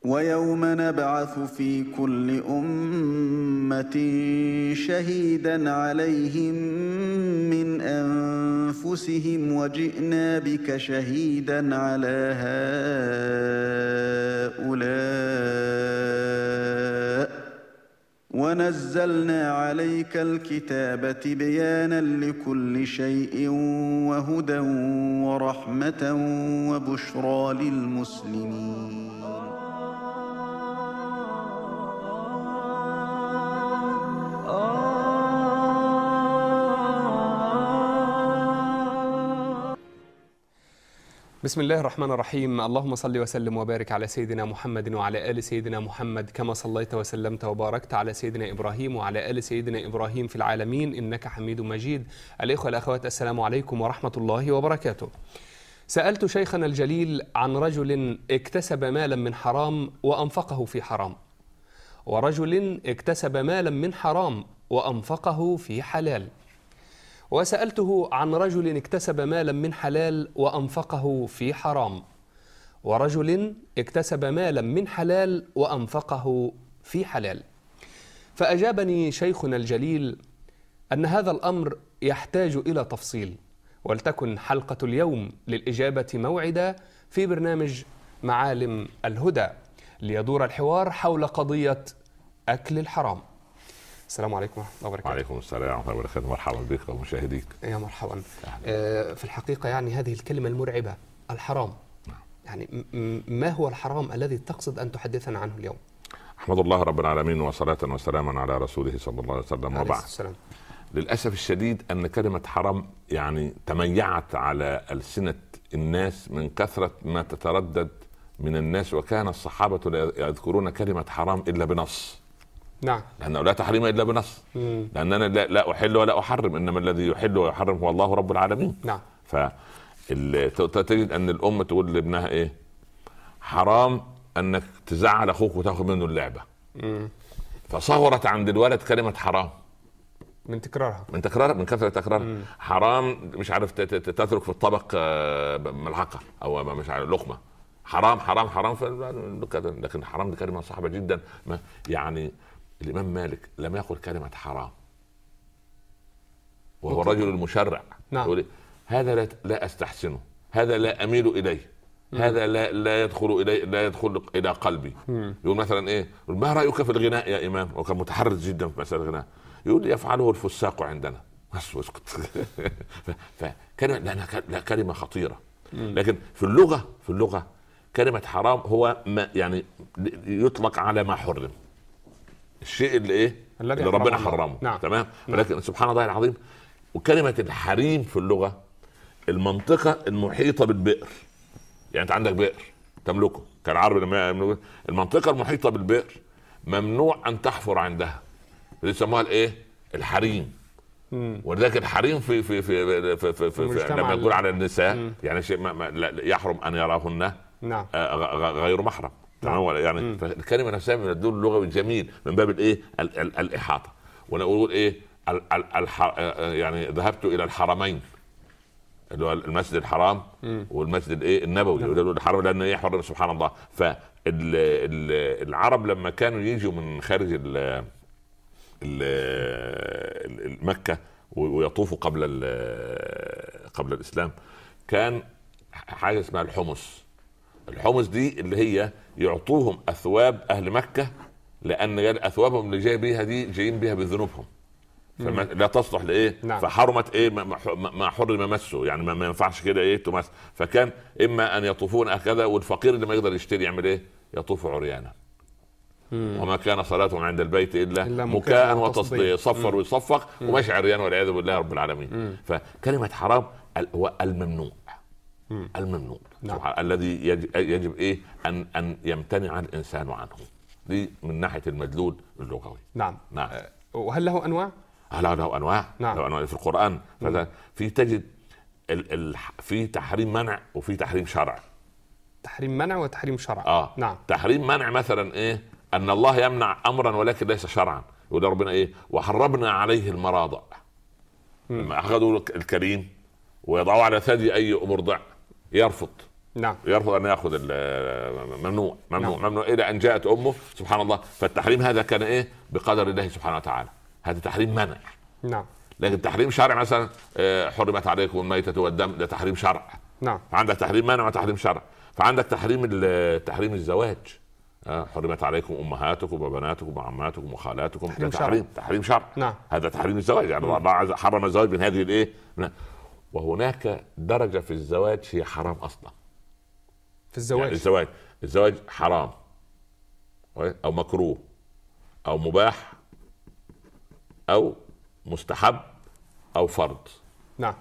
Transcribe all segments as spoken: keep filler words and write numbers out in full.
ويوم نبعث في كل أمة شهيدا عليهم من أنفسهم وجئنا بك شهيدا على هؤلاء ونزلنا عليك الكتاب تبيانا لكل شيء وهدى ورحمة وبشرى للمسلمين. بسم الله الرحمن الرحيم. اللهم صل وسلم وبارك على سيدنا محمد وعلى آل سيدنا محمد كما صليت وسلمت وباركت على سيدنا إبراهيم وعلى آل سيدنا إبراهيم في العالمين إنك حميد مجيد. الإخوة الأخوات، السلام عليكم ورحمة الله وبركاته. سألت شيخنا الجليل عن رجل اكتسب مالا من حرام وأنفقه في حرام، ورجل اكتسب مالا من حرام وأنفقه في حلال، وسألته عن رجل اكتسب مالا من حلال وأنفقه في حرام، ورجل اكتسب مالا من حلال وأنفقه في حلال. فأجابني شيخنا الجليل أن هذا الأمر يحتاج إلى تفصيل، ولتكن حلقة اليوم للإجابة موعدا في برنامج معالم الهدى، ليدور الحوار حول قضية أكل الحرام. السلام عليكم ورحمة الله وبركاته. وعليكم السلام ورحمة الله وبركاته. مرحبا بك ومشاهديك. يا مرحبا. آه في الحقيقة يعني هذه الكلمة المرعبة الحرام، يعني ما هو الحرام الذي تقصد أن تحدثنا عنه اليوم؟ أحمد الله رب العالمين وصلاة وسلاما على رسوله صلى الله عليه وسلم، وبعد. للأسف الشديد أن كلمة حرام يعني تميعت على ألسنة الناس من كثرة ما تتردد من الناس، وكان الصحابة لا يذكرون كلمة حرام إلا بنص. نعم. لأنه لا تحريم إلا بنص. مم. لأننا لا, لا أحل ولا أحرم، إنما الذي يحل ويحرم هو الله رب العالمين. نعم. فتجد أن الأم تقول لابنها إيه؟ حرام أنك تزعل أخوك وتأخذ منه اللعبة. مم. فصغرت عند الولد كلمة حرام من تكرارها من تكرار من كثرة تكرارها. حرام مش عارف تترك في الطبق ملحقة أو مش عارف لقمة. حرام حرام حرام. لكن حرام دي كلمة صعبة جدا. يعني الإمام مالك لم يقل كلمة حرام وهو الرجل المشرع. نعم. يقول هذا لا, لا أستحسنه، هذا لا أميل إليه، مم. هذا لا لا يدخل إلي لا يدخل إلى قلبي. مم. يقول مثلا إيه؟ ما رأيك في الغناء يا إمام؟ وكان متحرز جدا في مسألة الغناء. يقول يفعله الفساق عندنا. بس واسكت. فكلمة لا كلمة خطيرة. مم. لكن في اللغة في اللغة كلمة حرام هو ما يعني يطلق على ما حرم، الشيء اللي ايه اللي ربنا حرمه. نعم. تمام. ولكن سبحان الله العظيم، وكلمة الحريم في اللغة المنطقة المحيطة بالبئر. يعني انت عندك بئر تملكه كالعرب، لما المنطقة المحيطة بالبئر ممنوع ان تحفر عندها، يسموها الايه؟ الحريم. ولذلك الحريم في في في في, في, في, في لما يقول على النساء مم. يعني شيء ما ما يحرم ان يراهن. نعم. غير محرم. تمام. يعني الكلمة نفسها من الدول اللغوي الجميل من باب الايه؟ ال ال الإحاطة. وانا اقول ايه؟ ال ال الح يعني ذهبت الى الحرمين اللي هو المسجد الحرام م. والمسجد الايه؟ النبوي. الحرم لان ايه؟ حرم. سبحان الله. فالعرب لما كانوا يجوا من خارج ال مكة ويطوفوا قبل قبل الإسلام، كان حاجة اسمها الحمص. الحمص دي اللي هي يعطوهم أثواب أهل مكة، لأن أثوابهم اللي جاي بيها دي جايين بيها بذنوبهم، فما لا تصلح لإيه. نعم. فحرمت إيه؟ ما حرم مسه، يعني ما ينفعش كده إيه تمس. فكان إما أن يطوفون هكذا، والفقير اللي ما يقدر يشتري يعمل إيه؟ يطوف عريانا. وما كان صلاتهم عند البيت إلا, إلا مكاء وتصديق. صفر ويصفق وماشي عريان والعياذ بالله رب العالمين. مم. فكلمة حرام هو الممنوع. مم. الممنوع. نعم. الذي يجب, يجب إيه أن أن يمتنع الإنسان عنه. دي من ناحية المدلول اللغوي. نعم. نعم. وهل له أنواع؟ لا له أنواع. نعم. له أنواع في القرآن. في تجد ال ال في تحريم منع وفي تحريم شرع. تحريم منع وتحريم شرع. آه. نعم. تحريم منع مثلا إيه؟ أن الله يمنع أمرا ولكن ليس شرعا. يقول ربنا إيه؟ وحرمنا عليه المراضع. لما أخذوا الكريم ويضعوا على ثدي أي مرضع يرفض، نعم. يرفض ان ياخذ ممنوع ممنوع نعم. ممنوع الى ان جاءت امه سبحان الله. فالتحريم هذا كان ايه؟ بقدر الله سبحانه وتعالى، هذا تحريم منع. نعم. لكن تحريم شرع مثلا حرمت عليكم الميتة والدم، ده تحريم شرع. نعم. فعندك تحريم منع وتحريم شرع. فعندك تحريم تحريم الزواج، حرمت عليكم امهاتكم وبناتكم وعماتكم وخالاتكم، تحريم تحريم شرع. تحريم شرع. نعم. هذا تحريم الزواج، يعني الله حرم الزواج من هذه الايه. وهناك درجة في الزواج هي حرام اصلا. في الزواج يعني الزواج الزواج حرام او مكروه او مباح او مستحب او فرض. نعم.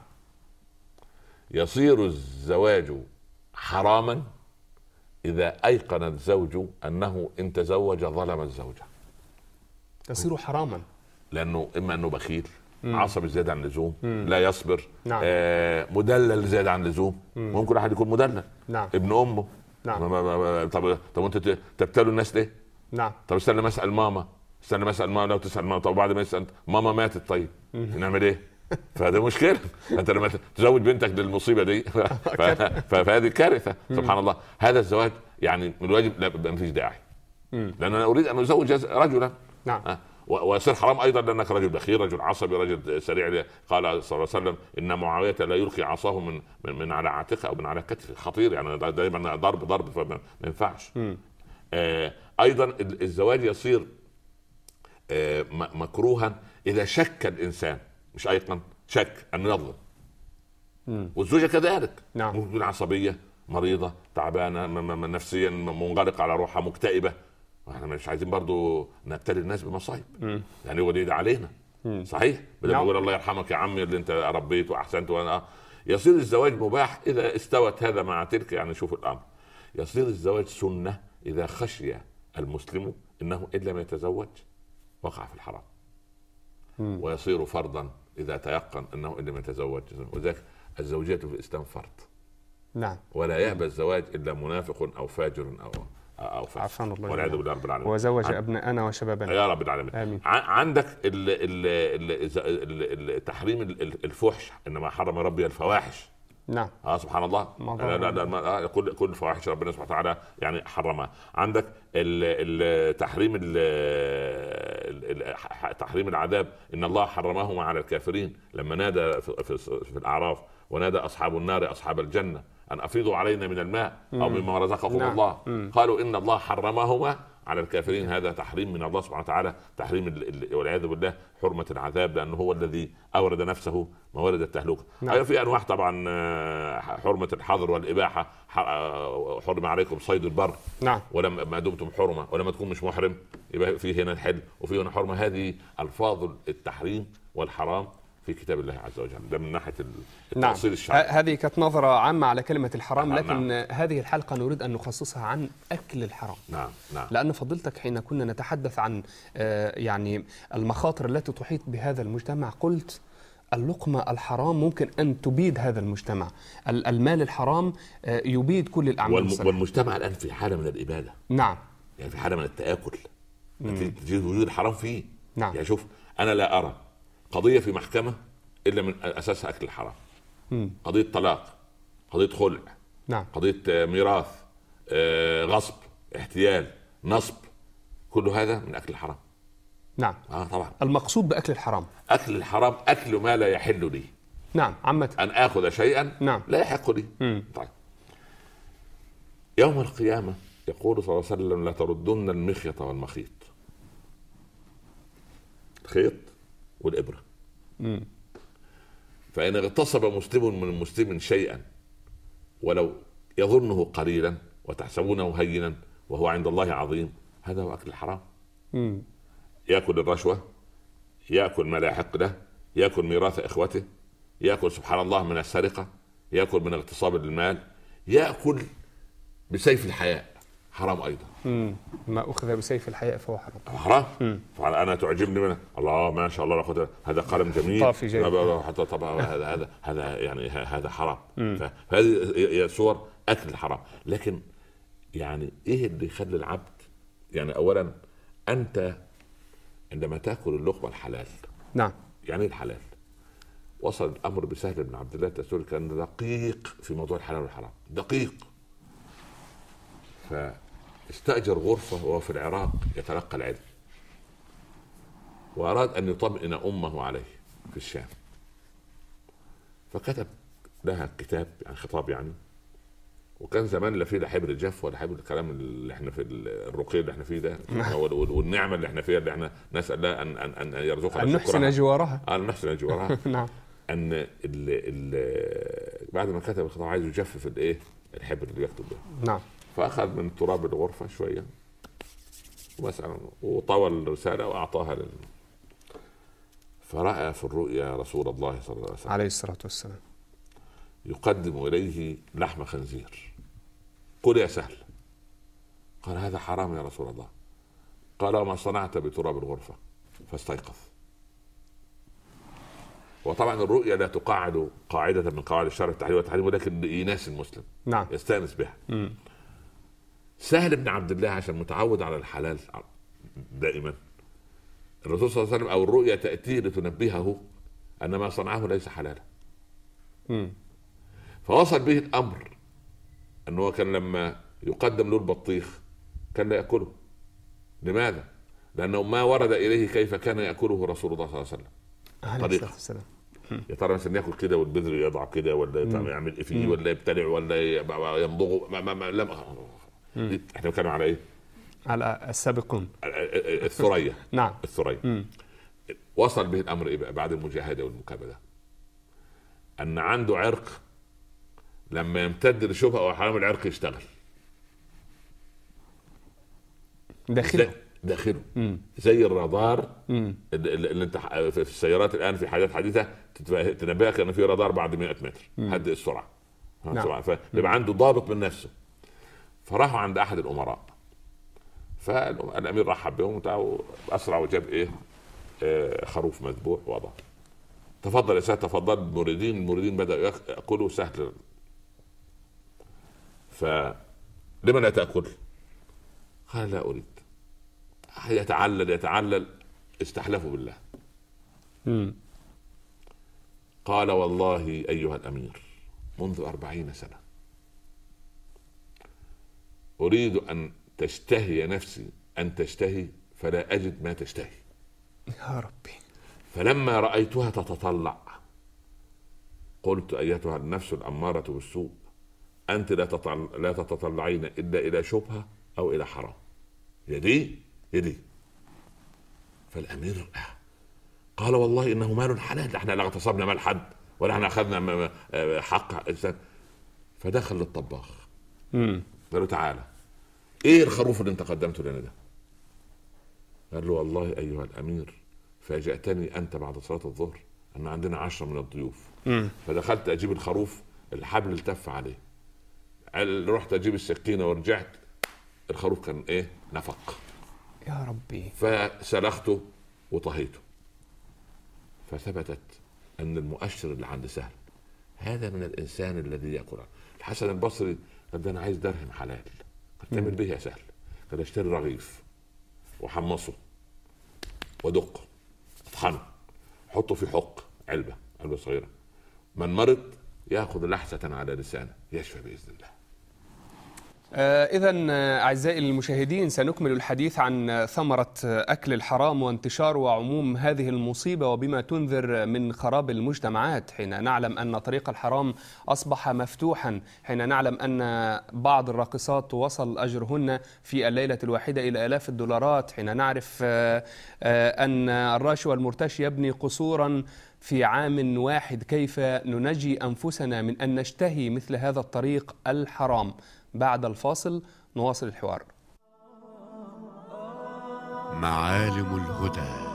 يصير الزواج حراما اذا ايقن الزوج انه ان تزوج ظلم الزوجة. يصير حراما لانه اما انه بخيل، عصبي زيادة عن اللزوم، مم. لا يصبر، نعم. آه مدلل زيادة عن اللزوم. ممكن احد يكون مدلل، نعم. ابن امه. نعم. طب طب انت تبتلوا الناس ليه؟ نعم. طب استنى ما اسال ماما، استنى ما اسال ماما، لو تسال ماما طب بعد ما يسال ماما ماتت طيب نعمل ايه؟ فهذا مشكله. انت لما تزوج بنتك للمصيبه دي فهذه كارثه. سبحان الله. هذا الزواج يعني من الواجب لا ما فيش داعي، لان انا اريد ان ازوج رجلا. نعم. ويصير حرام ايضا لانك رجل بخيل، رجل عصبي، رجل سريع. قال صلى الله عليه وسلم ان معاويه لا يلقي عصاه من من, من على عاتقه او من على كتفه، خطير يعني دائما ضرب ضرب فما ينفعش. آه ايضا الزواج يصير آه مكروها اذا شك الانسان، مش ايقن، شك انه يظلم. والزوجه كذلك. نعم. ممكن تكون عصبيه، مريضه، تعبانه نفسيا، منغلقه على روحها، مكتئبه. احنا مش عايزين برضو نبتلي الناس بمصايب، يعني هو دي علينا. مم. صحيح. بدل ما نقول الله يرحمك يا عمي اللي انت ربيت واحسنت وانا. يصير الزواج مباح اذا استوت هذا مع تلك، يعني شوف الامر. يصير الزواج سنه اذا خشي المسلم انه ان لم يتزوج وقع في الحرام. مم. ويصير فرضا اذا تيقن انه ان لم يتزوج. وذلك الزوجيه في الاسلام فرض. نعم. ولا يأبى الزواج الا منافق او فاجر او او عفان الله والعياذ بالله رب العالمين. وزوج عن... ابناءنا وشبابنا يا رب العالمين. آمين. عندك ال ال ال ال تحريم الفحش، انما حرم ربي الفواحش. نعم. اه سبحان الله. لا لا لا كل كل فواحش ربنا سبحانه وتعالى يعني حرمها. عندك ال تحريم ال تحريم العذاب، ان الله حرمهما على الكافرين لما نادى في, في, في الاعراف ونادى اصحاب النار اصحاب الجنه ان افيضوا علينا من الماء او مما رزقكم نعم. الله. مم. قالوا ان الله حرمهما على الكافرين. هذا تحريم من الله سبحانه وتعالى، تحريم والعياذ بالله حرمة العذاب، لانه هو الذي اورد نفسه موارد التهلكه. نعم. أيضا في انواع طبعا حرمة الحظر والاباحه، حرم عليكم صيد البر. نعم. ولما ما دمتم حرمه، ولما تكون مش محرم يبقى في هنا الحل وفي هنا حرمه. هذه الفاظ التحريم والحرام في كتاب الله عز وجل. ده من ناحيه التفصيل نعم. الشرعي. هذه كانت نظره عامه على كلمه الحرام، لكن نعم. هذه الحلقه نريد ان نخصصها عن اكل الحرام. نعم نعم. لان فضيلتك حين كنا نتحدث عن يعني المخاطر التي تحيط بهذا المجتمع قلت اللقمه الحرام ممكن ان تبيد هذا المجتمع، المال الحرام يبيد كل الاعمال والم... الصالحه. والمجتمع الان في حاله من الاباده. نعم. يعني في حاله من التاكل، تجد وجود الحرام فيه. نعم. يعني شوف انا لا ارى قضيه في محكمه الا من اساسها اكل الحرام. مم. قضيه طلاق، قضيه خلع، نعم. قضيه ميراث، آه، غصب، احتيال، نصب، كل هذا من اكل الحرام. نعم. اه طبعا. المقصود باكل الحرام اكل الحرام اكل ما لا يحل لي. نعم. عامه ان اخذ شيئا نعم. لا يحق لي. مم. طيب يوم القيامه يقول صلى الله عليه وسلم لا تردن المخيط والمخيط. الخيط والابره. مم. فإن اغتصب مسلم من مسلم شيئا ولو يظنه قليلا وتحسبونه هينا وهو عند الله عظيم، هذا هو أكل الحرام. مم. يأكل الرشوة، يأكل ما لا يحق له، يأكل ميراث إخوته، يأكل سبحان الله من السرقة، يأكل من اغتصاب المال، يأكل بسيف الحياء، حرام أيضا. مم. ما أخذ بسيف الحياء فهو حرام. حرام. فأنا تعجبني منه الله ما شاء الله لا هذا قلم جميل حتى طبعا هذا هذا هذا يعني هذا حرام. فهذه صور أكل الحرام. لكن يعني إيه اللي يخلي العبد يعني أولا أنت عندما تأكل اللقمة الحلال. نعم. يعني الحلال وصل الأمر بسهل بن عبد الله التستوري كان دقيق في موضوع الحلال والحرام، دقيق فاستأجر غرفة وهو في العراق يتلقى العلم، وأراد أن يطمئن أمه عليه في الشام، فكتب لها كتاب يعني خطاب يعني. وكان زمان لا فيه لا حبر الجف ولا حبر الكلام اللي احنا في الرقي اللي احنا فيه ده والنعمه اللي احنا فيها اللي احنا نسال الله ان ان ان يرزقنا ان نحسن جوارها. اه نحسن جوارها. نعم. ان ال ال بعد ما كتب الخطاب عايز يجفف الايه الحبر اللي يكتب به. نعم. فاخذ من تراب الغرفه شويه ومثلا وطوى الرساله واعطاها لل فراى في الرؤيا رسول الله صلى الله عليه وسلم عليه الصلاه والسلام يقدم اليه لحم خنزير. قل يا سهل. قال هذا حرام يا رسول الله. قال وما صنعت بتراب الغرفه؟ فاستيقظ. وطبعا الرؤيا لا تقاعد قاعده من قواعد الشرع التحليل والتحريم، ولكن لإيناس المسلم. نعم. يستانس بها. م. سهل بن عبد الله عشان متعود على الحلال دائما، الرسول صلى الله عليه وسلم او الرؤيا تاتيه لتنبهه ان ما صنعه ليس حلالا. م. فوصل به الامر انه كان لما يقدم له البطيخ كان لا ياكله. لماذا؟ لانه ما ورد اليه كيف كان ياكله رسول الله صلى الله عليه وسلم. عليه الصلاه يا ترى مثلا ياكل كده والبذر يضع كده ولا يعمل ايه فيه ولا يبتلع ولا يمضغه؟ ما ما ما لم احنا بنتكلم على ايه؟ على السابقون الثريا. نعم. الثريا. وصل به الامر ايه بقى بعد المجاهده والمكابده؟ ان عنده عرق لما يمتد لشبهه او حرام العرق يشتغل داخله داخله زي الرادار اللي, اللي انت في السيارات الان في حاجات حديثه تنبهك ان في رادار بعد مئة متر هدئ السرعه. نعم. فيبقى عنده ضابط من نفسه. فراحوا عند احد الامراء، فالامير رحب بهم اسرع وجاب ايه آه خروف مذبوح وضع. تفضل يا سيدي تفضل. المريدين المريدين بدأوا يأكلوا سهل. فلما لا تأكل؟ قال لا أريد. يتعلل يتعلل استحلفوا بالله. مم. قال والله أيها الأمير منذ أربعين سنة أريد أن تشتهي نفسي أن تشتهي فلا أجد ما تشتهي يا ربي. فلما رأيتها تتطلع قلت أيتها النفس الأمارة بالسوء أنت لا تطلع لا تتطلعين إلا إلى شبهة أو إلى حرام. يدي يدي. فالأمير قال والله إنه مال حلال، احنا لا اغتصبنا مال حد ولا احنا أخذنا حق إنسان. فدخل للطباخ قال له تعالى إيه الخروف اللي أنت قدمته لنا ده؟ قال له والله أيها الأمير فاجأتني أنت بعد صلاة الظهر أن عندنا عشرة من الضيوف. مم. فدخلت أجيب الخروف الحبل التف عليه، رحت أجيب السكينة ورجعت الخروف كان إيه نفق. يا ربي. فسلخته وطهيته. فثبتت أن المؤشر اللي عند سهل هذا من الإنسان الذي يأكل. الحسن البصري قال أنا عايز درهم حلال. قد تعمل به يا سهل؟ قال اشتري رغيف وحمصه ودقه اطحنه حطه في حق علبة علبة صغيرة، من مرض يأخذ لحسة على لسانه يشفى بإذن الله. آه إذن أعزائي المشاهدين سنكمل الحديث عن ثمرة أكل الحرام وانتشار وعموم هذه المصيبة وبما تنذر من خراب المجتمعات، حين نعلم أن طريق الحرام أصبح مفتوحا، حين نعلم أن بعض الراقصات وصل أجرهن في الليلة الواحدة إلى آلاف الدولارات، حين نعرف آه آه أن الراشي والمرتشي يبني قصورا في عام واحد. كيف ننجي أنفسنا من أن نشتهي مثل هذا الطريق الحرام؟ بعد الفاصل نواصل الحوار. معالم الهدى.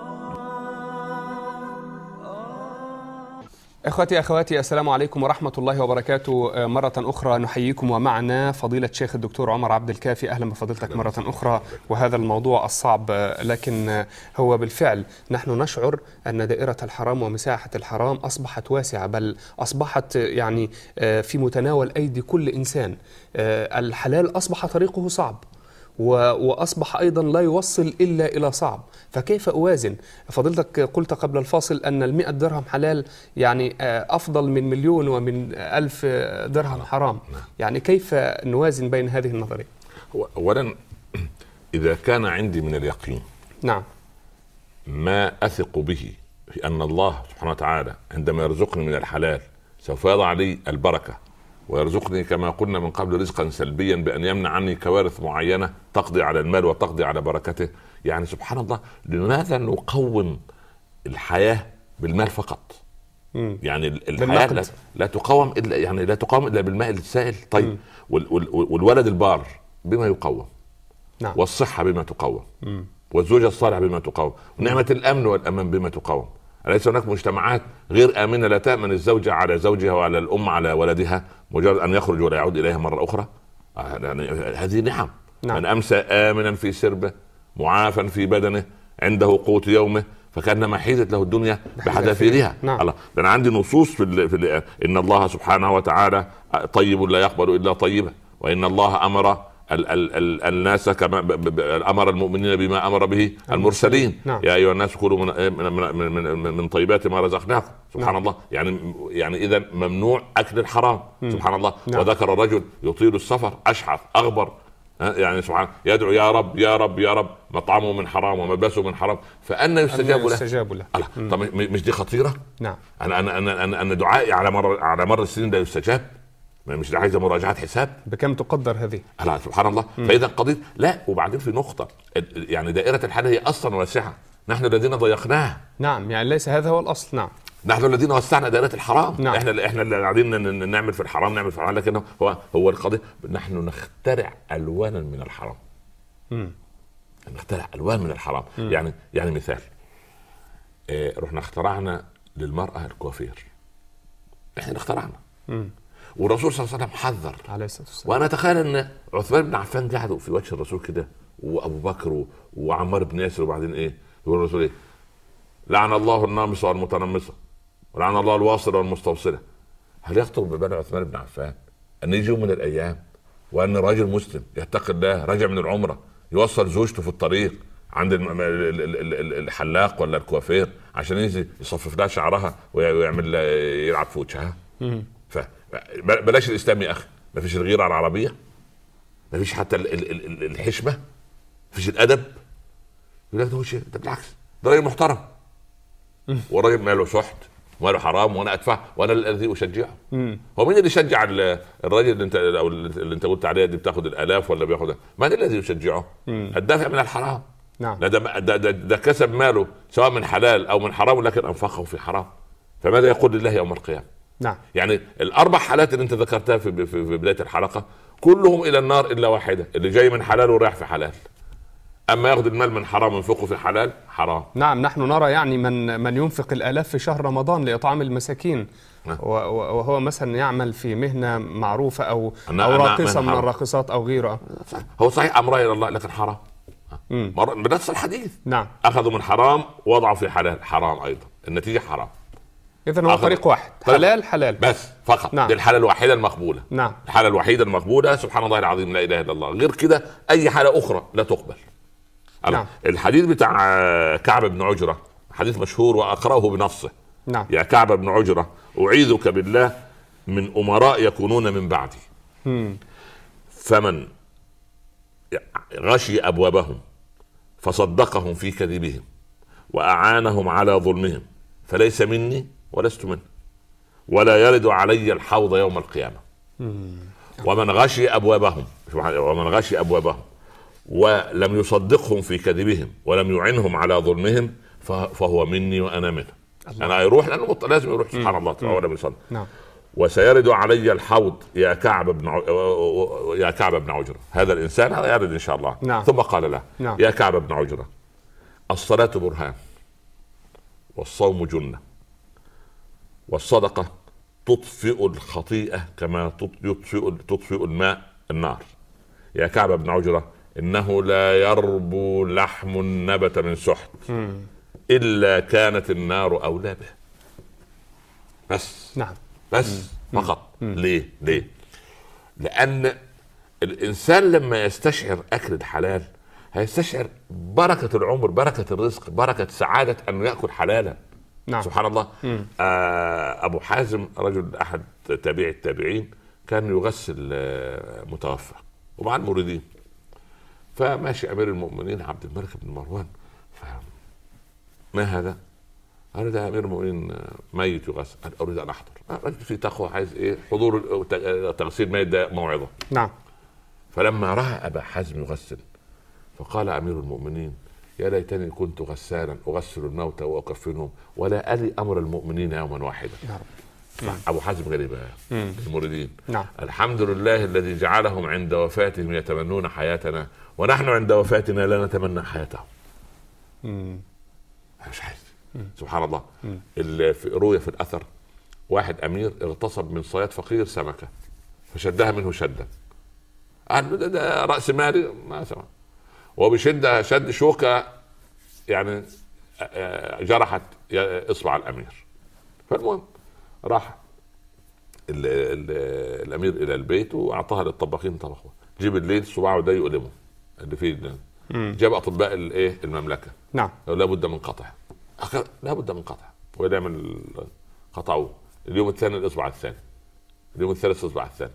إخوتي أخواتي السلام عليكم ورحمة الله وبركاته. مرة أخرى نحييكم ومعنا فضيلة الشيخ الدكتور عمر عبد الكافي. أهلا بفضيلتك مرة أخرى. وهذا الموضوع الصعب لكن هو بالفعل نحن نشعر أن دائرة الحرام ومساحة الحرام أصبحت واسعة، بل أصبحت يعني في متناول أيدي كل إنسان. الحلال أصبح طريقه صعب وأصبح أيضا لا يوصل إلا إلى صعب. فكيف أوازن؟ فضلتك قلت قبل الفاصل أن المئة درهم حلال يعني أفضل من مليون ومن ألف درهم حرام. يعني كيف نوازن بين هذه النظرية؟ اولا اذا كان عندي من اليقين نعم ما اثق به في ان الله سبحانه وتعالى عندما يرزقني من الحلال سوف يضع لي البركه ويرزقني كما قلنا من قبل رزقا سلبيا بان يمنع عني كوارث معينه تقضي على المال وتقضي على بركته. يعني سبحان الله، لماذا نقوم الحياه بالمال فقط؟ مم. يعني الحياه لا, لا تقوم الا يعني لا تقوم الا بالماء السائل. طيب وال وال والولد البار بما يقوم، نعم. والصحه بما تقوم، مم. والزوجه الصالحه بما تقوم، ونعمه الامن والامان بما تقوم. أليس هناك مجتمعات غير آمنة لا تأمن الزوجة على زوجها وعلى الأم على ولدها مجرد أن يخرج ولا يعود إليها مرة أخرى؟ يعني هذه نعم. نعم. من أمسى آمنا في سربه معافا في بدنه عنده قوت يومه فكأنما حيزت له الدنيا بحذافيرها. نعم. الله، أنا عندي نصوص في, ال... في ال... إن الله سبحانه وتعالى طيب لا يقبل إلا طيبا، وإن الله أمر ال ال ال الناس كما ب ب امر المؤمنين بما امر به المرسلين. نعم. يا ايها الناس كلوا من من من, من, من طيبات ما رزقناكم. سبحان نعم. الله، يعني يعني اذا ممنوع اكل الحرام. مم. سبحان الله. نعم. وذكر الرجل يطيل السفر اشحث اغبر، يعني سبحان يدعو يا رب يا رب يا رب مطعمه من حرام وملبسه من حرام فأنا يستجاب له. يستجاب له. طب مش دي خطيره؟ نعم. انا انا انا انا, أنا دعائي على مر على مر السنين لا يستجاب، مش عايزه مراجعه حساب. بكم تقدر هذه؟ لا سبحان الله. مم. فاذا قضيه لا. وبعدين في نقطه، يعني دائره الحل هي اصلا واسعه، نحن الذين ضيقناها. نعم، يعني ليس هذا هو الاصل. نعم، نحن الذين وسعنا دائره الحرام. نعم. احنا احنا اللي قاعدين نعمل في الحرام نعمل في الحرام، لكن هو هو القضيه نحن نخترع الوانا من الحرام. امم نخترع الوان من الحرام. مم. يعني يعني مثال، اه رحنا اخترعنا للمراه الكوافير، احنا اخترعنا. امم والرسول صلى الله عليه وسلم حذر عليه الصلاه والسلام. وانا اتخيل ان عثمان بن عفان قعدوا في وجه الرسول كده وابو بكر وعمار بن ياسر، وبعدين ايه يقول الرسول ايه؟ لعن الله النامصه والمتنمصه ولعن الله الواصله والمستوصله. هل يخطر ببال عثمان بن عفان ان يجي يوم من الايام وان راجل مسلم يتقي الله راجع من العمره يوصل زوجته في الطريق عند الحلاق ولا الكوافير عشان ينزل يصفف لها شعرها ويعمل يلعب في وجهها؟ فبلاش الاسلام يا اخي، ما فيش الغيره على العربيه، ما فيش حتى الحشمه، ما فيش الادب. يقول لك ده وش ده؟ بالعكس ده راجل محترم وراجل ماله سحت وماله حرام وانا ادفع وانا الذي اشجعه. هو مين اللي يشجع الراجل اللي انت او اللي انت قلت عليه دي بتاخد الالاف ولا بياخد؟ من الذي يشجعه؟ الدافع من الحرام. نعم. ده, ده, ده, ده كسب ماله سواء من حلال او من حرام لكن انفقه في حرام، فماذا يقول لله يوم القيامه؟ نعم. يعني الاربع حالات اللي انت ذكرتها في, في بدايه الحلقه كلهم الى النار الا واحده، اللي جاي من حلال ورايح في حلال. اما ياخذ المال من حرام ينفقه في حلال حرام. نعم، نحن نرى يعني من من ينفق الالاف في شهر رمضان لاطعام المساكين. نعم. وهو مثلا يعمل في مهنه معروفه او او راقصه من, من الراقصات او غيرها. هو صحيح امره الى الله لكن حرام. بنفس الحديث. نعم. اخذوا من حرام وضعوا في حلال حرام ايضا، النتيجه حرام. إذن هو طريق واحد، حلال حلال بس فقط. نعم. دي الحالة الوحيدة المقبولة. نعم. الحالة الوحيدة المقبولة سبحان الله العظيم لا إله إلا الله، غير كده أي حالة أخرى لا تقبل. نعم. الحديث بتاع كعب بن عجرة حديث مشهور وأقرأه بنصه. نعم. يا كعب بن عجرة أعيذك بالله من أمراء يكونون من بعدي. مم. فمن غشي أبوابهم فصدقهم في كذبهم وأعانهم على ظلمهم فليس مني ولست منه ولا يرد علي الحوض يوم القيامة. ومن غشي أبوابهم ومن غشي أبوابهم ولم يصدقهم في كذبهم ولم يعنهم على ظلمهم فهو مني وأنا منه. أنا يروح لأنه لازم يروح سبحان الله ولا بيصدق. نعم. وسيرد علي الحوض يا كعب بن ع... يا كعب بن عجرة. هذا الإنسان هذا يرد إن شاء الله. نعم. ثم قال له نعم. يا كعب بن عجرة الصلاة برهان والصوم جنة والصدقة تطفئ الخطيئة كما تطفئ تطفئ الماء النار. يا كعب بن عجرة إنه لا يربو لحم نبت من سحت إلا كانت النار أولى به. بس نعم بس مم. فقط. مم. ليه ليه لأن الإنسان لما يستشعر أكل الحلال هيستشعر بركة العمر، بركة الرزق، بركة سعادة أن يأكل حلالا. نعم. سبحان الله. آه أبو حازم رجل أحد تابعي التابعين كان يغسل آه متوفى ومع المريدين فماشي امير المؤمنين عبد الملك بن مروان، ما هذا؟ قال ده امير المؤمنين ميت يغسل. قال اريد ان احضر. رجل في تقوى عايز ايه؟ حضور تغسيل ميت ده موعظه. نعم. فلما راى ابا حزم يغسل فقال امير المؤمنين يا ليتني كنت غسالا اغسل الموتى واكفنهم ولا الي امر المؤمنين يوما واحدا. ابو حزم غريب المريدين. نعم. الحمد لله الذي جعلهم عند وفاتهم يتمنون حياتنا ونحن عند وفاتنا لا نتمنى حياتهم. مش عايز. سبحان الله. اللي في رؤية في الاثر واحد امير اغتصب من صياد فقير سمكه فشدها منه شدا، قال ده, ده راس مالي ما سمع، وبشده شد شوكه يعني جرحت اصبع الامير. فالمهم راح ال ال الامير الى البيت واعطاها للطباخين طبخوا. جيب الليل صباعه ده يؤلمه اللي فيه. جاب اطباء الايه المملكه. نعم. لابد من قطع، لابد من قطع، ويعمل قطعوه. اليوم الثاني الاصبع الثاني، اليوم الثالث الاصبع الثاني.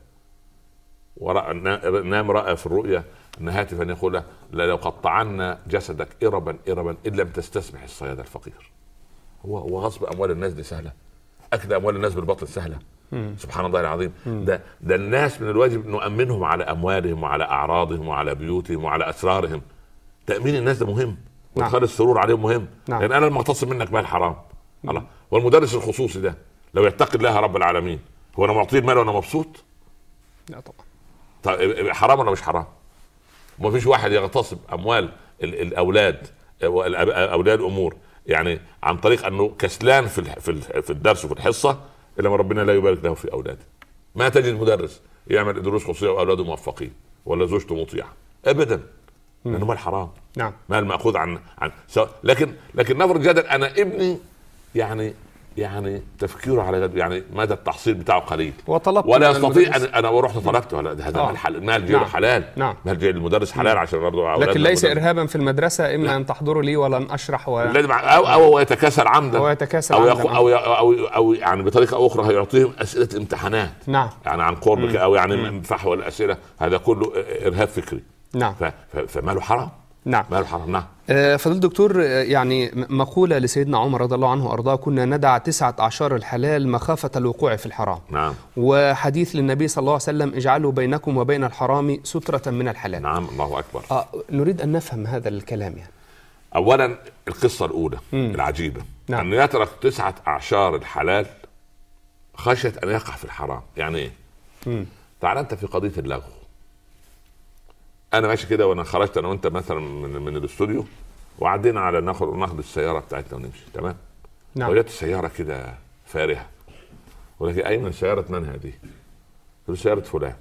ونام راى في الرؤيا ان هاتفا يقول له لو قطعنا جسدك اربا اربا ان لم تستسمح الصياد الفقير. هو هو غصب اموال الناس دي سهله، اكل اموال الناس بالباطل سهله. مم. سبحان الله العظيم. مم. ده ده الناس من الواجب نؤمنهم على اموالهم وعلى اعراضهم وعلى بيوتهم وعلى اسرارهم. تامين الناس ده مهم، وادخال السرور عليهم مهم. نعم. لان انا لما اغتصب منك مال حرام الله. والمدرس الخصوصي ده لو يتقي الله رب العالمين هو انا معطيه المال وانا مبسوط؟ لا طبعا. طيب حرام ولا مش حرام؟ ما فيش واحد يغتصب اموال الاولاد اولياء الامور يعني عن طريق انه كسلان في في الدرس وفي الحصه الا ما ربنا لا يبارك له في اولاده. ما تجد مدرس يعمل دروس خصوصيه واولاده موفقين ولا زوجته مطيعه ابدا، لانه مال حرام. نعم. مال ماخوذ عن عن لكن لكن نفرض جدل انا ابني يعني يعني تفكيره على يعني مدى التحصيل بتاعه قليل ولا يستطيع ان انا ورحت طلبته ولا هذا مال حلال، مال جيله حلال. نعم. مال جيل المدرس حلال عشان برضه لكن ليس ارهابا في المدرسه اما لا. ان تحضروا لي ولا اشرح و... او او يتكاسل عمدا او يتكاسل أو, عمدا أو, أو, أو, أو يعني بطريقه اخرى يعطيهم اسئله امتحانات. نعم. يعني عن قربك او يعني فحوى الاسئله، هذا كله ارهاب فكري. نعم. فماله حرام. نعم. ماله حرام. نعم. فضيلة الدكتور، يعني مقولة لسيدنا عمر رضي الله عنه وأرضاه كنا ندع تسعة أعشار الحلال مخافة الوقوع في الحرام. نعم. وحديث للنبي صلى الله عليه وسلم اجعلوا بينكم وبين الحرام سترة من الحلال. نعم. الله أكبر. آه نريد أن نفهم هذا الكلام يعني. أولا القصة الأولى مم. العجيبة. نعم. أن يترك تسعة أعشار الحلال خشية أن يقع في الحرام. يعني إيه؟ مم. تعال أنت في قضية اللغو. انا ماشي كده وانا خرجت انا وانت مثلا من, من الاستوديو وعدينا على ناخد ناخد السياره بتاعتنا ونمشي. تمام. نعم. وجدت السياره كده فارهه ولكن ايمن سياره من هذه؟ قلت سياره فلان.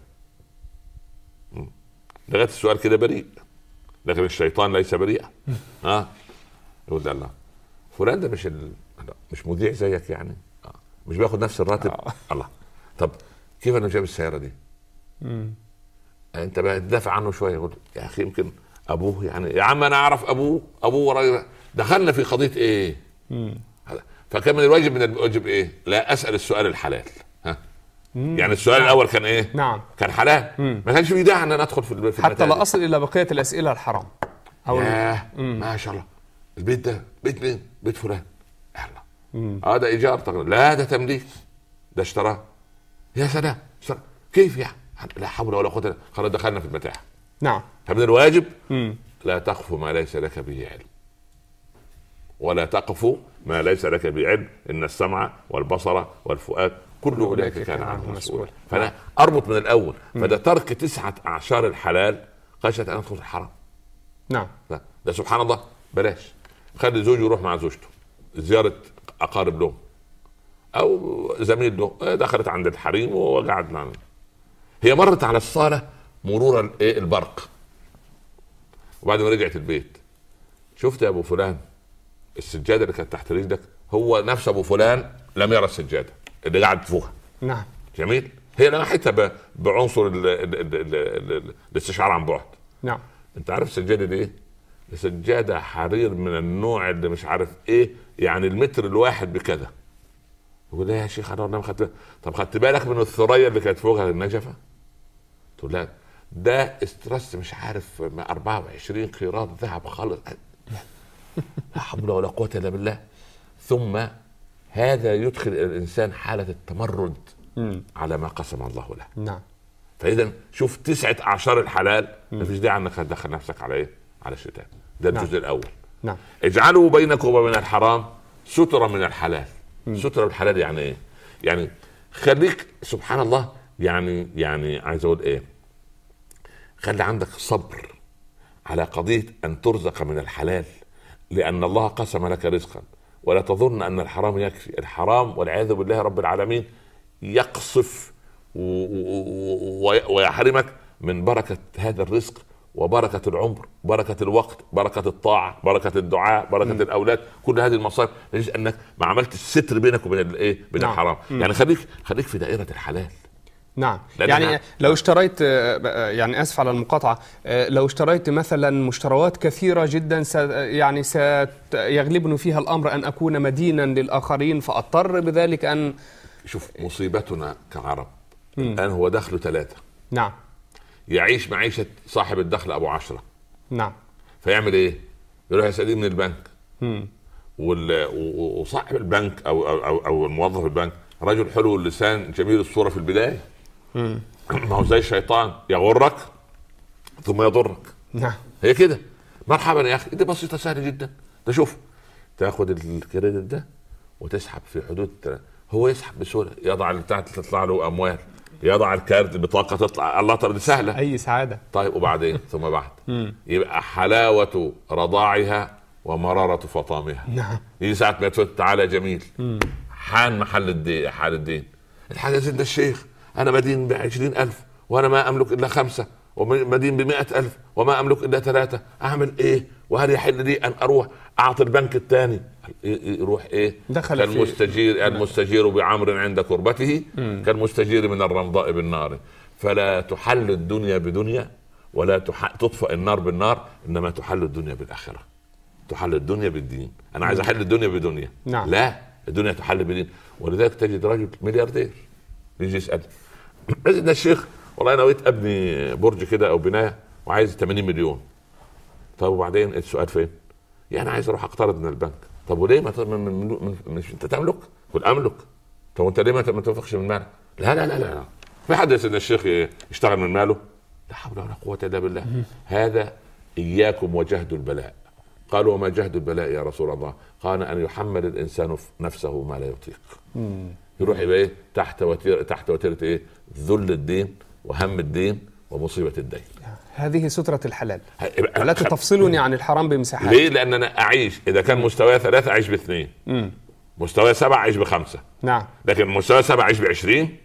لغايه السؤال كده بريء لكن الشيطان ليس بريئا. ها يقول ده الله فلان ده مش ال... مش مذيع زيك يعني آه. مش بياخد نفس الراتب. آه. الله طب كيف انا جايب السياره دي؟ مم. انت بقى تدافع عنه شويه. يقول يا اخي يمكن ابوه يعني يا عم انا اعرف ابوه ابوه ورايا. دخلنا في قضيه ايه؟ مم. فكان من الواجب من الواجب ايه؟ لا اسال السؤال الحلال. ها مم. يعني السؤال نعم. الاول كان ايه؟ نعم. كان حلال. مم. ما كانش في داعي ان ندخل في, في حتى لا اصل الى بقيه الاسئله الحرام. ياه ما شاء الله البيت ده بيت مين؟ بيت فلان. الله اه ده ايجار تقريبا. لا ده تمليك ده اشتراه. يا سلام اشتراه. كيف يعني؟ لا حول ولا قوه. خلاص دخلنا في المتاع. نعم. فمن الواجب مم. لا تقف ما ليس لك به علم ولا تقف ما ليس لك به علم ان السمع والبصر والفؤاد كل اولئك كان عنه مسؤولا. فانا اربط من الاول. فده ترك تسعه اعشار الحلال خشيه ان ادخل الحرام. نعم. ده, ده سبحان الله. بلاش خلي زوجه يروح مع زوجته زياره اقارب له او زميل له. دخلت عند الحريم وقعد معنا. هي مرت على الصالة مرور البرق وبعد ما رجعت البيت شفت يا ابو فلان السجادة اللي كانت تحت رجلك؟ هو نفس ابو فلان لم يرى السجادة اللي قاعد فوقها. نعم. جميل. هي لمحتها بعنصر الاستشعار عن بعد. نعم. انت عارف السجادة دي ايه؟ سجادة حرير من النوع اللي مش عارف ايه يعني المتر الواحد بكذا. يقول لها يا شيخ انا والله ما خدت. طب خدت بالك من الثريا اللي كانت فوقها النجفه؟ تقول لا ده استرس مش عارف أربعة وعشرين قيراط ذهب خالص، لا حول ولا قوة إلا بالله. ثم هذا يدخل الإنسان حالة التمرد على ما قسم الله له. نعم. فإذا شوف تسعة أعشار الحلال، ما فيش داعي أنك تدخل نفسك على إيه؟ على الشتاء. ده الجزء نعم. الأول. نعم. اجعلوا بينكم وبين الحرام سترة من الحلال. سترة من الحلال يعني إيه؟ يعني خليك سبحان الله، يعني يعني عايز أقول إيه؟ خلي عندك صبر على قضية أن ترزق من الحلال، لأن الله قسم لك رزقا، ولا تظن أن الحرام يكفي. الحرام والعياذ بالله رب العالمين يقصف ويحرمك من بركة هذا الرزق وبركة العمر، بركة الوقت، بركة الطاعة، بركة الدعاء، بركة م. الأولاد، كل هذه المصائب ليش أنك ما عملت الستر بينك وبين الإيه؟ بين نعم. الحرام. م. يعني خليك خليك في دائرة الحلال. نعم. يعني لو اشتريت، يعني اسف على المقاطعه، لو اشتريت مثلا مشتريات كثيره جدا يعني سيغلبني فيها الامر ان اكون مدينا للاخرين، فاضطر بذلك ان شوف مصيبتنا كعرب الان هو دخله ثلاثه. نعم. يعيش معيشه صاحب الدخل ابو عشرة. نعم. فيعمل ايه؟ يروح يستلم من البنك. امم وصاحب البنك او او او الموظف البنك رجل حلو اللسان جميل الصوره في البدايه. ما هو زي الشيطان يغرك ثم يضرك. نعم. هي كده. مرحبا يا اخي، دي بسيطه سهله جدا. ده شوف تاخد الكريدت ده وتسحب في حدود، هو يسحب بسهوله، يضع البتاع تطلع له اموال، يضع الكارت البطاقه تطلع، الله ترى دي سهله. اي سعاده. طيب وبعدين ثم بعد يبقى حلاوه رضاعها ومراره فطامها. نعم. يجي ساعه ما تفوت تعالى جميل حان محل الدين، حال الدين الحاجه زي ده الشيخ أنا مدين بعشرين ألف وأنا ما أملك إلا خمسة، ومدين بمئة ألف وما أملك إلا ثلاثة، أعمل إيه؟ وهل يحل لي أن أروح أعطي البنك الثاني؟ يروح إيه؟ كالمستجير المستجير بعمر عند كربته كالمستجير من الرمضاء بالنار. فلا تحل الدنيا بدنيا ولا تطفئ النار بالنار، إنما تحل الدنيا بالآخرة. تحل الدنيا بالدين. أنا عايز أحل الدنيا بدنيا. نعم. لا، الدنيا تحل بدين. ولذلك تجد رجل ملياردير يجي يسأل ده الشيخ والله انا نويت ابني برج كده او بنايه وعايز ثمانين مليون. طب وبعدين السؤال فين؟ يعني عايز اروح اقترض من البنك. طب وليه ما مش انت تملك؟ قل املك. طب وانت ليه ما تنفقش من مالك؟ لا لا لا لا في حد يسأل الشيخ يشتغل من ماله؟ لا حول ولا قوه الا بالله. هذا اياكم وجهد البلاء. قالوا وما جهد البلاء يا رسول الله؟ قال ان يحمل الانسان نفسه ما لا يطيق. يروح يبقى ايه؟ تحت وتيره تحت وتيره ايه؟ ذل الدين وهم الدين ومصيبه الدين. هذه ستره الحلال. ولا تفصلني عن الحرام بمساحات. ليه؟ لان انا اعيش اذا كان مستوى ثلاثه اعيش باثنين، مستوى سبعه اعيش بخمسه. نعم. لكن مستوى سبعه اعيش بعشرين.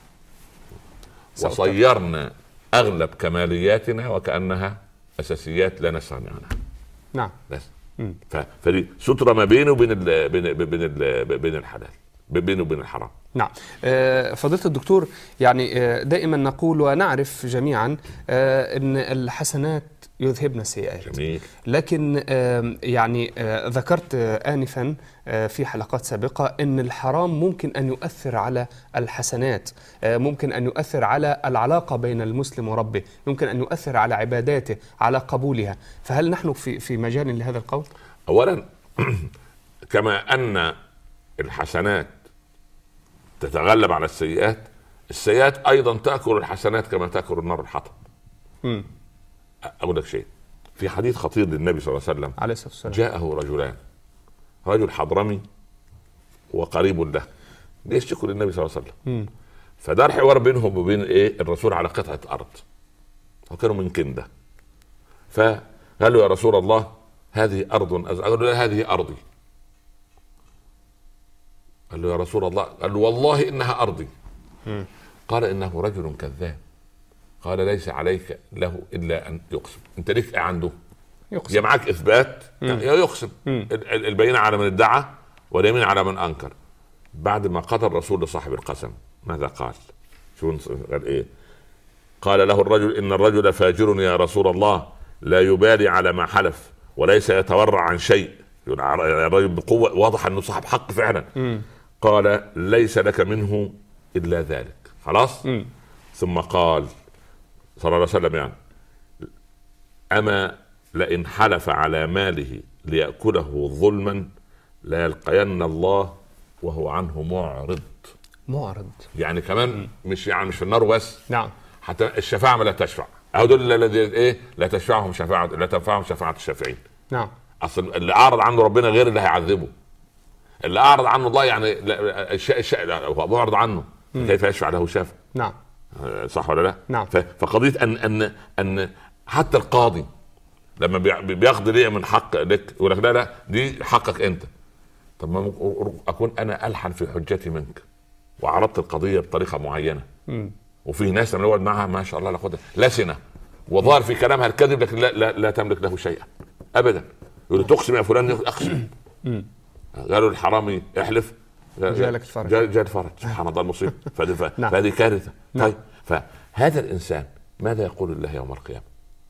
وصيرنا اغلب كمالياتنا وكانها اساسيات لا نسعى عنها. نعم. بس فدي ستره ما بينه وبين ال بين ال بين الحلال، بينه وبين الحرام. نعم. فضيلة الدكتور، يعني دائما نقول ونعرف جميعا أن الحسنات يذهبن السيئات. جميل. لكن يعني ذكرت آنفا في حلقات سابقة أن الحرام ممكن أن يؤثر على الحسنات، ممكن أن يؤثر على العلاقة بين المسلم وربه، ممكن أن يؤثر على عباداته، على قبولها. فهل نحن في في مجال لهذا القول؟ أولا كما أن الحسنات تتغلب على السيئات، السيئات أيضا تأكل الحسنات كما تأكل النار الحطب. امم أقول لك شيء في حديث خطير للنبي صلى الله عليه وسلم عليه الصلاة والسلام. جاءه رجلان، رجل حضرمي وقريب له، يشتكوا للنبي صلى الله عليه وسلم. مم. فدار حوار بينهم وبين ايه الرسول على قطعة أرض، وكانوا من كندة. فقالوا يا رسول الله هذه أرض، قالوا لا هذه أرضي. قال له يا رسول الله، قال له والله إنها أرضي. م. قال إنه رجل كذاب. قال ليس عليك له إلا أن يقسم. أنت ليك عنده يقسم. يا معك إثبات يا يقسم. م. البينة على من ادعى واليمين على من أنكر. بعد ما قضى الرسول لصاحب القسم ماذا قال؟ شو قال إيه؟ قال له الرجل إن الرجل فاجر يا رسول الله، لا يبالي على ما حلف وليس يتورع عن شيء. الرجل بقوة، واضح أنه صاحب حق فعلا. م. قال ليس لك منه إلا ذلك. خلاص. م. ثم قال صلى الله عليه وسلم يعني أما لئن حلف على ماله ليأكله ظلما لا يلقين الله وهو عنه معرض. معرض يعني كمان م. مش يعني مش في النار بس. نعم. حتى الشفاعة ما لا تشفع، أو دول الذي إيه لا تشفعهم شفاعة لا تنفعهم شفاعة الشافعين. نعم. أصل اللي أعرض عنه ربنا غير اللي هيعذبه. اللي أعرض عنه الله يعني الشيء الشيء هو معرض عنه م. كيف يشفع له شافع؟ نعم. صح ولا لا؟ نعم. فقضية أن أن أن حتى القاضي لما بياخذ ليه من حق لك يقول لك لا لا دي حقك أنت. طب ما أكون أنا ألحن في حجتي منك وعرضت القضية بطريقة معينة م. وفي ناس لما نقعد معها ما شاء الله لا قدر لسنة وظهر في كلامها الكذب لكن لا, لا, لا تملك له شيئا أبدا. يقول تقسم يا فلان أقسم. قالوا الحرامي احلف جاء لك الفرج. جاء الفرج. سبحان الله المصيبة. فهذه كارثة. طيب فهذا الإنسان ماذا يقول الله يوم القيامة؟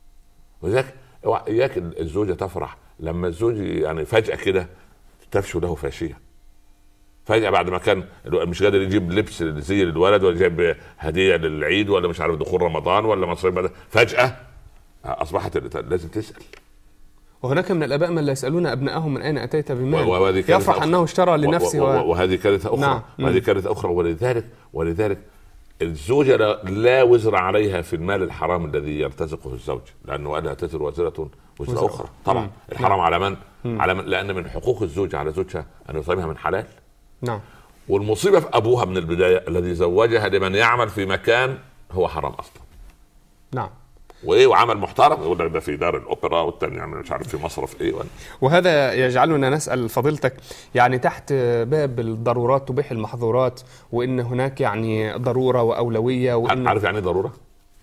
وذلك إياك الزوجة تفرح لما الزوج يعني فجأة كده تفشو له فاشية. فجأة بعد ما كان مش قادر يجيب لبس زي للولد ولا يجيب هدية للعيد ولا مش عارف دخول رمضان ولا مصاريف فجأة أصبحت لازم تسأل. وهناك من الآباء من لا يسألون أبنائهم من أين أتيت بمال يفرح أنه اشترى لنفسه. وهذه كارثة أخرى. نعم. وهذه كارثة أخرى. ولذلك ولذلك الزوجة لا وزر عليها في المال الحرام الذي يرتزقه الزوج لأنه قالها تزر وزرة وزر أخرى. طبعا الحرام على من؟ على من؟ لأن من حقوق الزوج على زوجها أن يطعمها من حلال. نعم. والمصيبة في أبوها من البداية الذي زوجها لمن يعمل في مكان هو حرام أصلا. نعم. وايه وعمل محترم يقول لك ده في دار الاوبرا والثاني يعني مش عارف في مصرف ايه ولا. وهذا يجعلنا نسال فضيلتك يعني تحت باب الضرورات تبيح المحظورات وان هناك يعني ضروره واولويه وان عارف يعني ضروره؟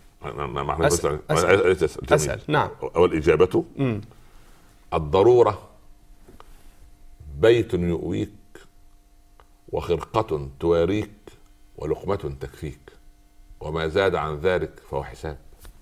ما احنا أسأل. أسأل. أسأل. أسأل. نعم. والاجابه م. الضروره بيت يؤويك وخرقه تواريك ولقمه تكفيك وما زاد عن ذلك فهو حساب.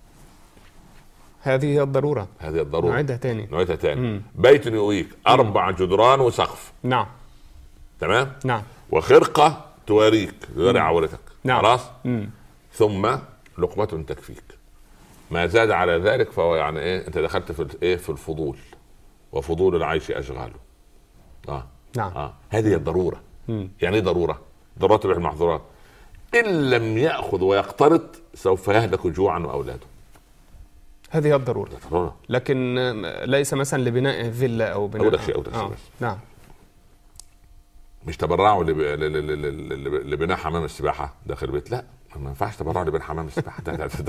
هذه هي الضرورة. هذه الضرورة. نعيدها تاني. نعيدها تاني. بيت يؤويك أربع جدران وسقف. نعم. تمام. نعم. وخرقة تواريك توري عورتك. نعم. خلاص. ثم لقمة تكفيك. ما زاد على ذلك فهو يعني إيه أنت دخلت في إيه في الفضول وفضول العيش أشغاله. آه. نعم. آه. هذه الضرورة. مم. يعني إيه ضرورة؟ ضرورة تبيح المحظورات. إن لم يأخذ ويقترض سوف يهلك جوعا وأولاده. هذه الضرورة. لكن ليس مثلا لبناء فيلا أو بناء أول شيء أول شيء. نعم. مش تبرعوا لبناء حمام السباحة داخل البيت. لا ما ينفعش تبرعوا لبناء حمام السباحة.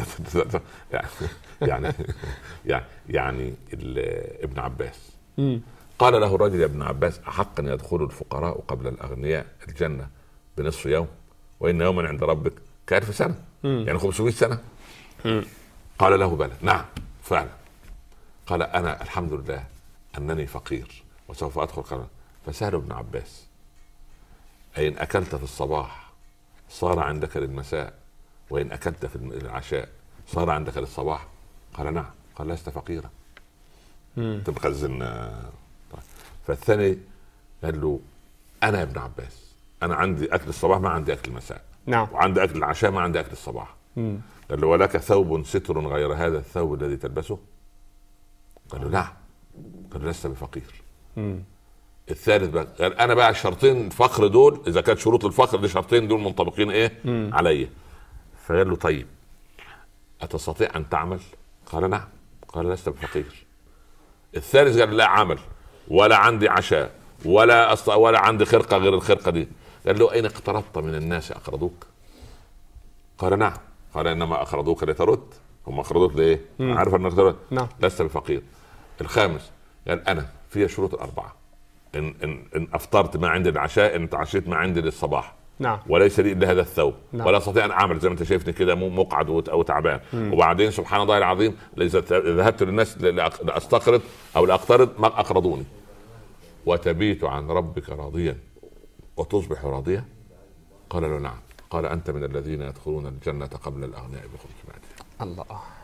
يعني يعني يعني ابن عباس قال له الرجل يا ابن عباس أحق أن يدخل الفقراء قبل الأغنياء الجنة بنصف يوم وإن يوما عند ربك كألف سنة يعني خمسمائة سنة. قال له بلى. نعم فعلا. قال أنا الحمد لله أنني فقير وسوف أدخل قبل. فسأل ابن عباس أين أكلت في الصباح صار عندك للمساء وإن أكلت في العشاء صار عندك للصباح؟ قال نعم. قال لست فقيرا أنت مخزن. طيب. فالثاني قال له أنا يا ابن عباس أنا عندي أكل الصباح ما عندي أكل المساء. نعم. وعندي أكل العشاء ما عندي أكل الصباح. مم. قال له ولك ثوب ستر غير هذا الثوب الذي تلبسه؟ قال له نعم. قال له لست بفقير. مم. الثالث بقى قال انا بقى الشرطين الفقر دول اذا كانت شروط الفقر دي شرطين دول منطبقين ايه مم. عليا. فقال له طيب اتستطيع ان تعمل؟ قال نعم. قال لست بفقير. الثالث قال لا عمل ولا عندي عشاء ولا أص... ولا عندي خرقه غير الخرقه دي. قال له اين اقترضت من الناس اقرضوك؟ قال نعم. قال انما اقرضوك لترد هم اقرضوك ليه؟ عارف انك ترد. نعم. لست بفقير. الخامس قال انا في شروط الاربعه إن, إن, إن أفطرت ما عندي العشاء إن تعشيت ما عندي للصباح. نعم. وليس لي إلا هذا الثوب. نعم. ولا أستطيع أن أعمل زي ما أنت شايفني كده مقعد أو تعبان. وبعدين سبحان الله العظيم إذا ذهبت للناس لأستقرض أو لأقترض ما أقرضوني. وتبيت عن ربك راضيا وتصبح راضيا؟ قال له نعم. قال أنت من الذين يدخلون الجنة قبل الأغنياء بخمسمائة. الله.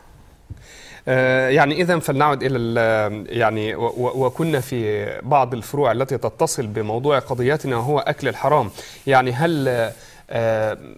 يعني إذن فلنعد إلى يعني وكنا في بعض الفروع التي تتصل بموضوع قضيتنا وهو أكل الحرام. يعني هل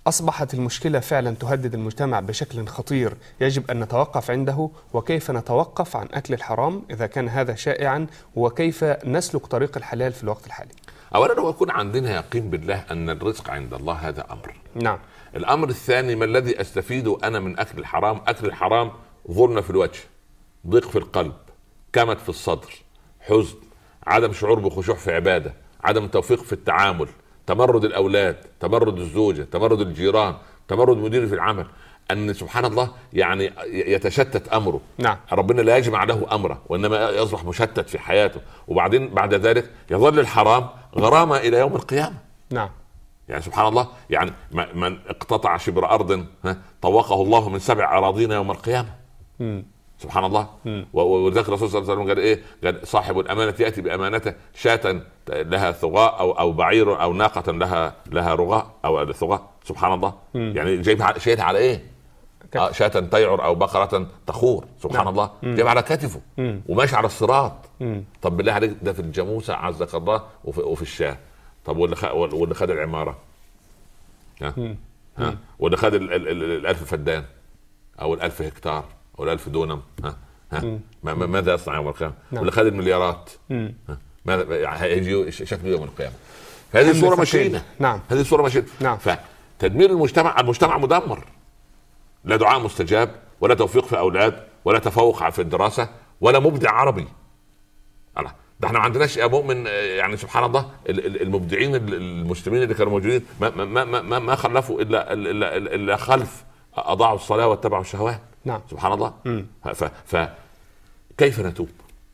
أصبحت المشكلة فعلا تهدد المجتمع بشكل خطير يجب أن نتوقف عنده، وكيف نتوقف عن أكل الحرام إذا كان هذا شائعا، وكيف نسلك طريق الحلال في الوقت الحالي؟ أولا هو يكون عندنا يقين بالله أن الرزق عند الله، هذا أمر. نعم. الأمر الثاني، ما الذي أستفيده أنا من أكل الحرام؟ أكل الحرام ظلمة في الوجه، ضيق في القلب، كمد في الصدر، حزن، عدم شعور بخشوع في عبادة، عدم توفيق في التعامل، تمرد الأولاد، تمرد الزوجة، تمرد الجيران، تمرد مدير في العمل، أن سبحان الله يعني يتشتت أمره. نعم. ربنا لا يجمع له أمره، وإنما يصبح مشتت في حياته، وبعدين بعد ذلك يظل الحرام غرامة إلى يوم القيامة. نعم. يعني سبحان الله، يعني من اقتطع شبر أرض طوقه الله من سبع أراضين يوم القيامة. م. سبحان الله. وذكر الرسول صلى الله عليه وسلم قال ايه؟ قال صاحب الامانه ياتي بامانته شاة لها ثغاء او او بعير او ناقه لها لها رغاء او ثغاء. سبحان الله. مم. يعني جايب شايلها على ايه؟ آه شاة تيعر او بقره تخور. سبحان نعم. الله. جايب على كتفه مم. وماشي على الصراط. مم. طب بالله عليك، ده في الجاموسه عزك الله وفي, وفي الشاه. طب واللي خ... واللي خد العماره، ها مم. ها واللي خد ال... ال... ال... الالف فدان او الالف هكتار او الالف دونم، ها ها ما ماذا يصنع يوم القيامه؟ نعم. واللي خد المليارات ماذا هيجي شكله يوم القيامه؟ هذه صوره مشينه. نعم. هذه صوره مشينه. نعم. فتدمير المجتمع، المجتمع مدمر، لا دعاء مستجاب، ولا توفيق في اولاد، ولا تفوق في الدراسه، ولا مبدع عربي. الله، ده احنا ما عندناش يا مؤمن يعني سبحان الله المبدعين المسلمين اللي كانوا موجودين ما ما ما ما, ما خلفوا الا الا الا خلف اضاعوا الصلاه واتبعوا الشهوات. نعم. سبحان الله. ف... ف... كيف نتوب؟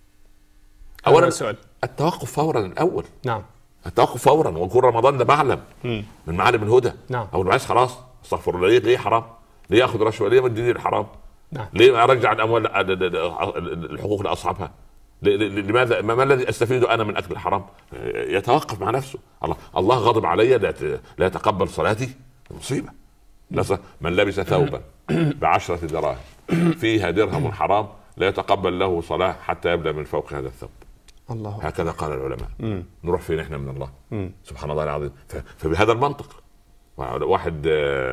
اولا السؤال التوقف فورا الاول. نعم. التوقف فورا، ويكون رمضان ده معلم مم. من معالم الهدى. نعم. او الناس خلاص استغفر الله، ليه حرام؟ ليه اخذ رشوه؟ ليه مديني الحرام؟ نعم. ليه ارجع الاموال الحقوق لاصحابها؟ لماذا؟ ما الذي استفيده انا من اكل الحرام؟ يتوقف مع نفسه. الله الله غضب علي، لا يتقبل صلاتي، مصيبه. من لبس ثوبا بعشرة دراهم فيها درهم حرام لا يتقبل له صلاة حتى يبدأ من فوق هذا الثوب. الله. هكذا قال العلماء. مم. نروح فين احنا من الله؟ مم. سبحان الله العظيم. فبهذا المنطق واحد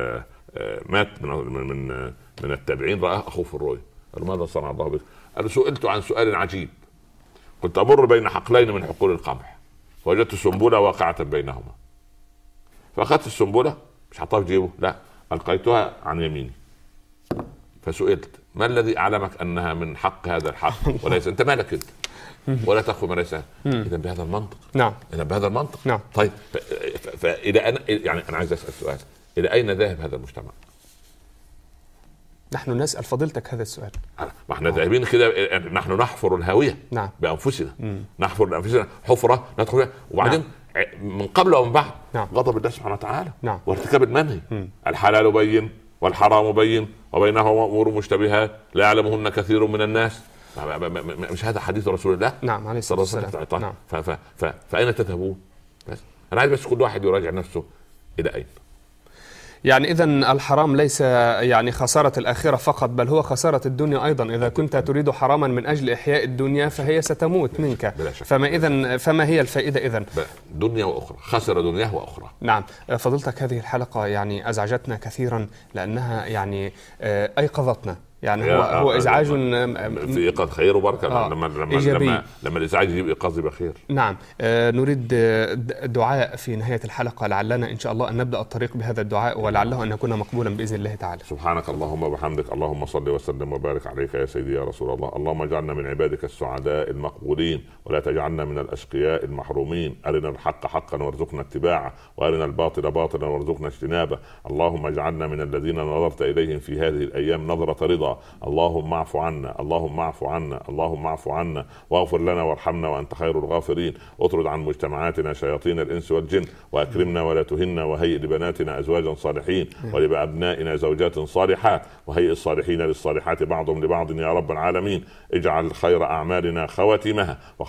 مات من من من التابعين، رأى أخوه في الرؤيا، قال ماذا صنع الله بك؟ قال سئلت عن سؤال عجيب، كنت أمر بين حقلين من حقول القمح فوجدت سنبلة واقعة بينهما، فأخذت السنبلة مش حطها في جيبه، لا، ألقيتها عن يميني، فسئلت ما الذي أعلمك أنها من حق هذا الحق وليس أنت مالك أنت ولا تأخذ ما ليس. إذا بهذا المنطق. نعم. إذا بهذا المنطق. نعم. طيب فإلى أنا يعني أنا عايز أسأل سؤال، إلى أين ذاهب هذا المجتمع؟ نحن نسأل فضيلتك هذا السؤال. ما احنا ذاهبين كده، نحن نحفر الهاوية. نعم. بأنفسنا. مم. نحفر بأنفسنا حفرة ندخل فيها، وبعدين نعم. من قبل ومن بعد. نعم. غضب الله سبحانه وتعالى. نعم. وارتكاب المنهي. مم. الحلال بين والحرام بين وبينهما امور مشتبهات لا يعلمهن كثير من الناس. مش هذا حديث رسول الله؟ نعم عليه الصلاه والسلام. نعم. فاين تذهبون؟ بس انا عايز بس كل واحد يراجع نفسه الى اين. يعني إذن الحرام ليس يعني خسارة الآخرة فقط، بل هو خسارة الدنيا أيضا. إذا كنت تريد حراما من أجل إحياء الدنيا فهي ستموت منك. فما إذن فما هي الفائدة إذن؟ دنيا وأخرى، خسر دنياه وأخرى. نعم. فضلتك هذه الحلقة يعني أزعجتنا كثيرا لأنها يعني أيقظتنا. يعني هو هو ازعاج في ايقاظ خير وبركه. آه لما لما لما, لما الازعاج يجيب ايقاظ يبقى خير. نعم. آه نريد دعاء في نهايه الحلقه، لعلنا ان شاء الله ان نبدا الطريق بهذا الدعاء، ولعله ان نكون مقبولا باذن الله تعالى. سبحانك اللهم وبحمدك، اللهم صل وسلم وبارك عليك يا سيدي يا رسول الله. اللهم اجعلنا من عبادك السعداء المقبولين، ولا تجعلنا من الاشقياء المحرومين. ارنا الحق حقا وارزقنا اتباعه، وارنا الباطل باطلا وارزقنا اجتنابه. اللهم اجعلنا من الذين نظرت اليهم في هذه الايام نظره رضا. اللهم اعف عنا، اللهم اعف عنا، اللهم اعف عنا، واغفر لنا وارحمنا وانت خير الغافرين. اطرد عن مجتمعاتنا شياطين الانس والجن، واكرمنا ولا تهنا، وهيئ لبناتنا ازواجا صالحين، ولابنائنا زوجات صالحات، وهيئ الصالحين للصالحات بعضهم لبعض يا رب العالمين. اجعل خير اعمالنا خواتمها، وخير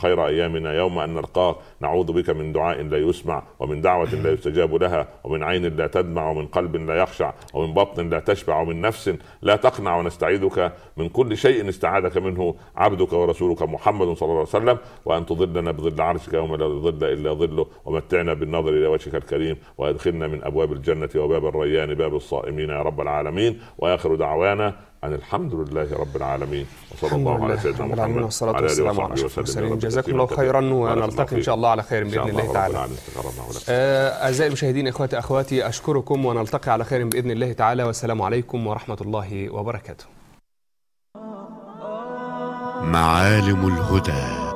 خير أيامنا يوم أن نلقاك، نعوذ بك من دعاء لا يسمع، ومن دعوة لا يستجاب لها، ومن عين لا تدمع، ومن قلب لا يخشع، ومن بطن لا تشبع، ومن نفس لا تقنع. ونستعيذك من كل شيء استعاذك منه عبدك ورسولك محمد صلى الله عليه وسلم، وأن تظلنا بظل عرشك يوم لا ظل إلا ظله، ومتعنا بالنظر إلى وجهك الكريم، وأدخلنا من أبواب الجنة وباب الريان باب الصائمين يا رب العالمين. وآخر دعوانا أن الحمد لله رب العالمين، وصلى الله على سيدنا محمد والصلاة والسلام على أشرف المرسلين. جزاكم الله خيرا، ونلتقي إن شاء الله على خير بإذن الله تعالى. أعزائي المشاهدين، إخواتي أخواتي، أشكركم ونلتقي على خير بإذن الله تعالى، والسلام عليكم ورحمة الله وبركاته. معالم الهدى.